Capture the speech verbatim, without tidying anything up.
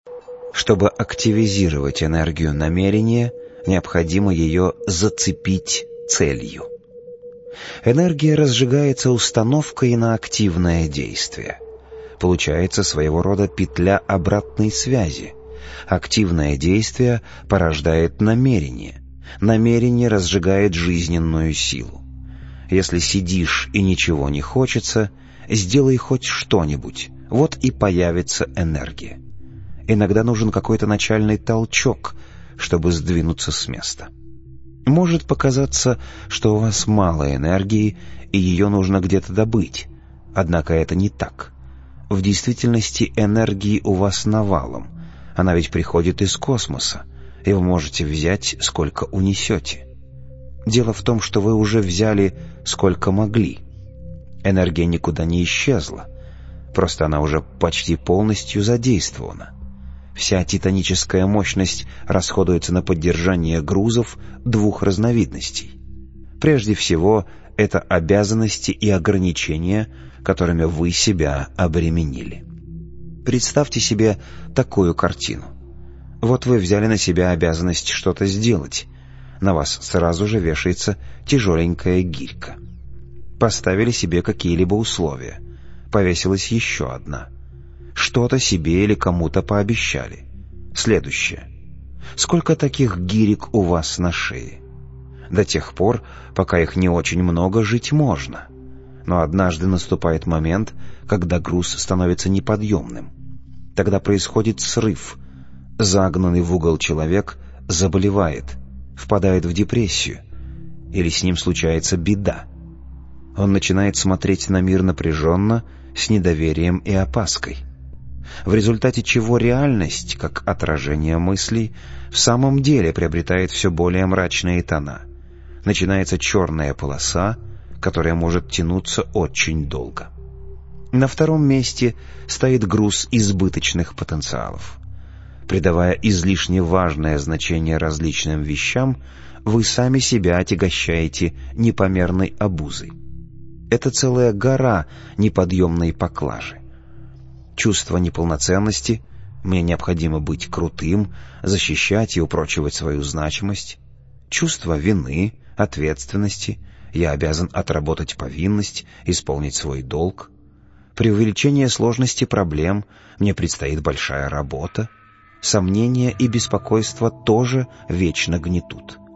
Чтобы активизировать энергию намерения, необходимо ее зацепить целью. Энергия разжигается установкой на активное действие. Получается своего рода петля обратной связи. Активное действие порождает намерение. Намерение разжигает жизненную силу. Если сидишь и ничего не хочется, сделай хоть что-нибудь, вот и появится энергия. Иногда нужен какой-то начальный толчок, чтобы сдвинуться с места. Может показаться, что у вас мало энергии, и ее нужно где-то добыть. Однако это не так. В действительности энергии у вас навалом. Она ведь приходит из космоса, и вы можете взять, сколько унесете. Дело в том, что вы уже взяли, сколько могли. Энергия никуда не исчезла, просто она уже почти полностью задействована. Вся титаническая мощность расходуется на поддержание грузов двух разновидностей. Прежде всего, это обязанности и ограничения, которыми вы себя обременили. Представьте себе такую картину. Вот вы взяли на себя обязанность что-то сделать. На вас сразу же вешается тяжеленькая гирька. Поставили себе какие-либо условия. Повесилась еще одна. Что-то себе или кому-то пообещали. Следующее. Сколько таких гирек у вас на шее? До тех пор, пока их не очень много, жить можно. Но однажды наступает момент, когда груз становится неподъемным. Тогда происходит срыв. Загнанный в угол человек заболевает, впадает в депрессию, или с ним случается беда. Он начинает смотреть на мир напряженно, с недоверием и опаской. В результате чего реальность, как отражение мыслей, в самом деле приобретает все более мрачные тона. Начинается черная полоса, которая может тянуться очень долго. На втором месте стоит груз избыточных потенциалов. Придавая излишне важное значение различным вещам, вы сами себя отягощаете непомерной обузой. Это целая гора неподъемной поклажи. Чувство неполноценности, мне необходимо быть крутым, защищать и упрочивать свою значимость. Чувство вины, ответственности, я обязан отработать повинность, исполнить свой долг. Преувеличение сложности проблем, мне предстоит большая работа. Сомнения и беспокойство тоже вечно гнетут.